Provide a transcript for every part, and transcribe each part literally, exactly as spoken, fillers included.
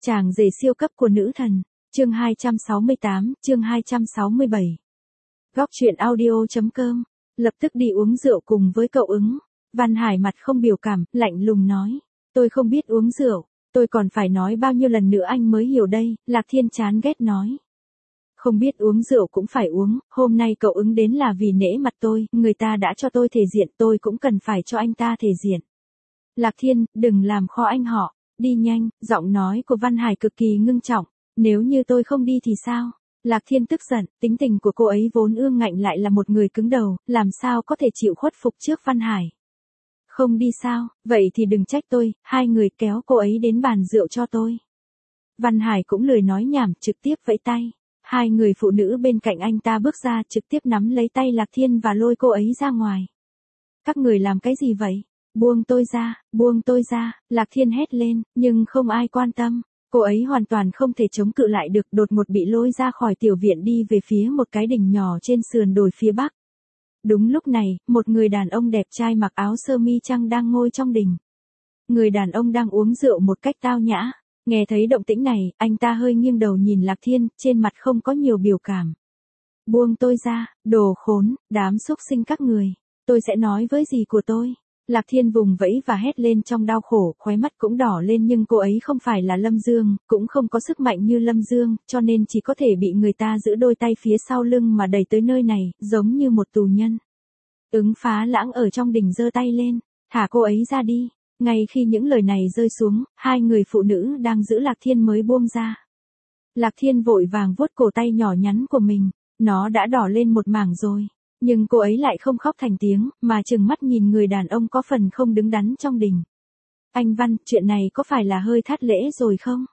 Chàng rể siêu cấp của nữ thần, chương hai trăm sáu mươi tám, chương hai trăm sáu mươi bảy. Góc truyện audio.com, lập tức đi uống rượu cùng với cậu ứng. Văn Hải mặt không biểu cảm, lạnh lùng nói, tôi không biết uống rượu, tôi còn phải nói bao nhiêu lần nữa anh mới hiểu đây, Lạc Thiên chán ghét nói. Không biết uống rượu cũng phải uống, hôm nay cậu ứng đến là vì nể mặt tôi, người ta đã cho tôi thể diện, tôi cũng cần phải cho anh ta thể diện. Lạc Thiên, đừng làm khó anh họ, đi nhanh, giọng nói của Văn Hải cực kỳ ngưng trọng, nếu như tôi không đi thì sao? Lạc Thiên tức giận, tính tình của cô ấy vốn ương ngạnh lại là một người cứng đầu, làm sao có thể chịu khuất phục trước Văn Hải. Không đi sao, vậy thì đừng trách tôi, hai người kéo cô ấy đến bàn rượu cho tôi. Văn Hải cũng lười nói nhảm, trực tiếp vẫy tay. Hai người phụ nữ bên cạnh anh ta bước ra trực tiếp nắm lấy tay Lạc Thiên và lôi cô ấy ra ngoài. Các người làm cái gì vậy? Buông tôi ra, buông tôi ra, Lạc Thiên hét lên, nhưng không ai quan tâm. Cô ấy hoàn toàn không thể chống cự lại được, đột ngột bị lôi ra khỏi tiểu viện đi về phía một cái đỉnh nhỏ trên sườn đồi phía bắc. Đúng lúc này, một người đàn ông đẹp trai mặc áo sơ mi trắng đang ngồi trong đình. Người đàn ông đang uống rượu một cách tao nhã. Nghe thấy động tĩnh này, anh ta hơi nghiêng đầu nhìn Lạc Thiên, trên mặt không có nhiều biểu cảm. Buông tôi ra, đồ khốn, đám xúc sinh các người. Tôi sẽ nói với gì của tôi. Lạc Thiên vùng vẫy và hét lên trong đau khổ, khóe mắt cũng đỏ lên, nhưng cô ấy không phải là Lâm Dương, cũng không có sức mạnh như Lâm Dương, cho nên chỉ có thể bị người ta giữ đôi tay phía sau lưng mà đẩy tới nơi này, giống như một tù nhân. Ứng Phá Lãng ở trong đình giơ tay lên, thả cô ấy ra đi. Ngay khi những lời này rơi xuống, hai người phụ nữ đang giữ Lạc Thiên mới buông ra. Lạc Thiên vội vàng vuốt cổ tay nhỏ nhắn của mình, nó đã đỏ lên một mảng rồi. Nhưng cô ấy lại không khóc thành tiếng, mà trừng mắt nhìn người đàn ông có phần không đứng đắn trong đình. Anh Văn, chuyện này có phải là hơi thất lễ rồi không?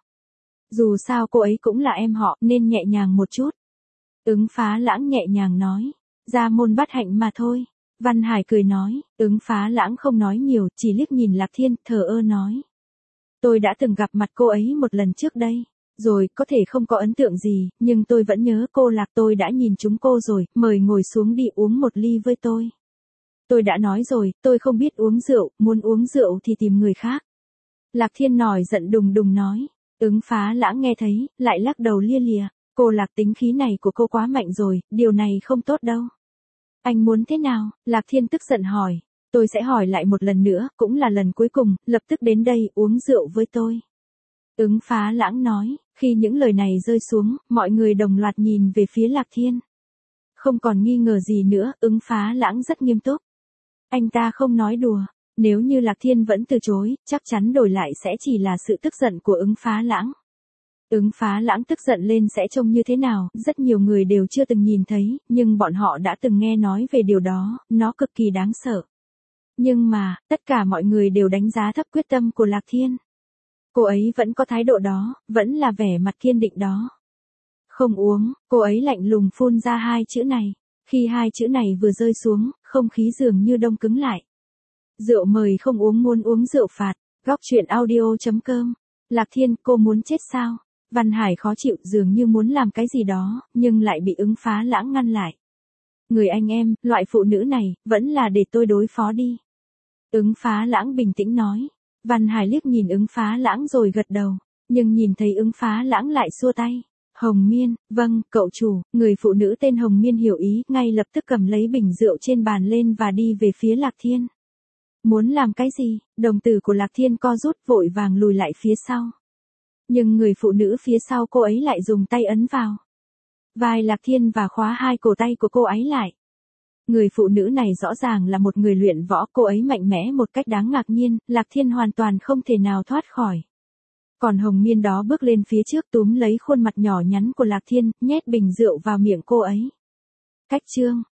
Dù sao cô ấy cũng là em họ, nên nhẹ nhàng một chút. Ứng Phá Lãng nhẹ nhàng nói, ra môn bắt hạnh mà thôi. Văn Hải cười nói, Ứng Phá Lãng không nói nhiều, chỉ liếc nhìn Lạc Thiên, thờ ơ nói. Tôi đã từng gặp mặt cô ấy một lần trước đây. Rồi, có thể không có ấn tượng gì, nhưng tôi vẫn nhớ cô Lạc, tôi đã nhìn chúng cô rồi, mời ngồi xuống đi uống một ly với tôi. Tôi đã nói rồi, tôi không biết uống rượu, muốn uống rượu thì tìm người khác. Lạc Thiên nổi giận đùng đùng nói, Ứng Phá Lãng nghe thấy, lại lắc đầu lia lịa, cô Lạc tính khí này của cô quá mạnh rồi, điều này không tốt đâu. Anh muốn thế nào? Lạc Thiên tức giận hỏi, tôi sẽ hỏi lại một lần nữa, cũng là lần cuối cùng, lập tức đến đây uống rượu với tôi. Ứng Phá Lãng nói, khi những lời này rơi xuống, mọi người đồng loạt nhìn về phía Lạc Thiên. Không còn nghi ngờ gì nữa, Ứng Phá Lãng rất nghiêm túc. Anh ta không nói đùa, nếu như Lạc Thiên vẫn từ chối, chắc chắn đổi lại sẽ chỉ là sự tức giận của Ứng Phá Lãng. Ứng Phá Lãng tức giận lên sẽ trông như thế nào, rất nhiều người đều chưa từng nhìn thấy, nhưng bọn họ đã từng nghe nói về điều đó, nó cực kỳ đáng sợ. Nhưng mà, tất cả mọi người đều đánh giá thấp quyết tâm của Lạc Thiên. Cô ấy vẫn có thái độ đó, vẫn là vẻ mặt kiên định đó. Không uống, cô ấy lạnh lùng phun ra hai chữ này. Khi hai chữ này vừa rơi xuống, không khí dường như đông cứng lại. Rượu mời không uống, muốn uống rượu phạt. Góc truyện audio.com. Lạc Thiên, cô muốn chết sao? Văn Hải khó chịu, dường như muốn làm cái gì đó, nhưng lại bị Ứng Phá Lãng ngăn lại. Người anh em, loại phụ nữ này, vẫn là để tôi đối phó đi. Ứng Phá Lãng bình tĩnh nói. Văn Hải liếc nhìn Ứng Phá Lãng rồi gật đầu, nhưng nhìn thấy Ứng Phá Lãng lại xua tay. Hồng Miên, vâng, cậu chủ. Người phụ nữ tên Hồng Miên hiểu ý, ngay lập tức cầm lấy bình rượu trên bàn lên và đi về phía Lạc Thiên. Muốn làm cái gì? Đồng tử của Lạc Thiên co rút, vội vàng lùi lại phía sau. Nhưng người phụ nữ phía sau cô ấy lại dùng tay ấn vào vai Lạc Thiên và khóa hai cổ tay của cô ấy lại. Người phụ nữ này rõ ràng là một người luyện võ, cô ấy mạnh mẽ một cách đáng ngạc nhiên, Lạc Thiên hoàn toàn không thể nào thoát khỏi. Còn Hồng Miên đó bước lên phía trước túm lấy khuôn mặt nhỏ nhắn của Lạc Thiên, nhét bình rượu vào miệng cô ấy. Cách chương,